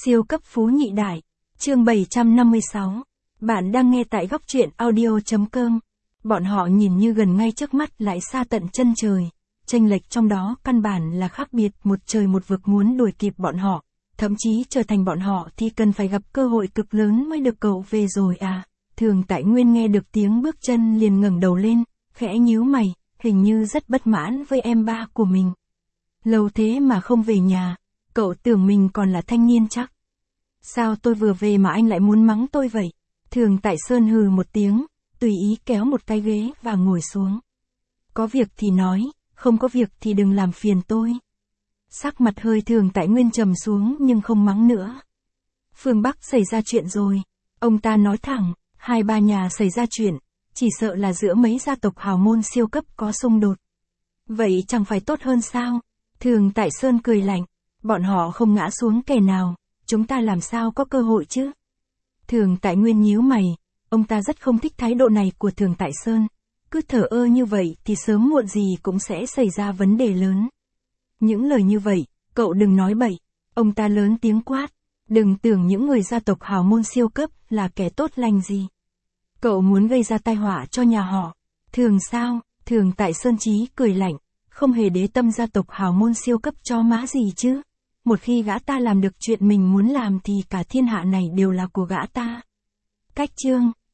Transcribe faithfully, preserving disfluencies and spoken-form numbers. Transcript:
Siêu cấp phú nhị đại. Chương bảy trăm năm mươi sáu. Bạn đang nghe tại góc truyện audio chấm com. Bọn họ nhìn như gần ngay trước mắt lại xa tận chân trời. Chênh lệch trong đó căn bản là khác biệt một trời một vực, muốn đuổi kịp bọn họ. Thậm chí trở thành bọn họ thì cần phải gặp cơ hội cực lớn mới được. Cậu về rồi à? Thường Tại Nguyên nghe được tiếng bước chân liền ngẩng đầu lên, khẽ nhíu mày, hình như rất bất mãn với em ba của mình. Lâu thế mà không về nhà, cậu tưởng mình còn là thanh niên chắc. Sao tôi vừa về mà anh lại muốn mắng tôi vậy? Thường Tại Sơn hừ một tiếng, tùy ý kéo một cái ghế và ngồi xuống. Có việc thì nói, không có việc thì đừng làm phiền tôi. Sắc mặt hơi Thường Tại Nguyên trầm xuống nhưng không mắng nữa. Phương Bắc xảy ra chuyện rồi. Ông ta nói thẳng, hai ba nhà xảy ra chuyện, chỉ sợ là giữa mấy gia tộc hào môn siêu cấp có xung đột. Vậy chẳng phải tốt hơn sao? Thường Tại Sơn cười lạnh, bọn họ không ngã xuống kẻ nào, chúng ta làm sao có cơ hội chứ? Thường Tại Nguyên nhíu mày, ông ta rất không thích thái độ này của Thường Tại Sơn. Cứ thờ ơ như vậy thì sớm muộn gì cũng sẽ xảy ra vấn đề lớn. Những lời như vậy, cậu đừng nói bậy. Ông ta lớn tiếng quát, đừng tưởng những người gia tộc hào môn siêu cấp là kẻ tốt lành gì. Cậu muốn gây ra tai họa cho nhà họ. Thường sao? Thường Tại Sơn chí cười lạnh, không hề đế tâm gia tộc hào môn siêu cấp cho má gì chứ. Một khi gã ta làm được chuyện mình muốn làm thì cả thiên hạ này đều là của gã ta. Cách chương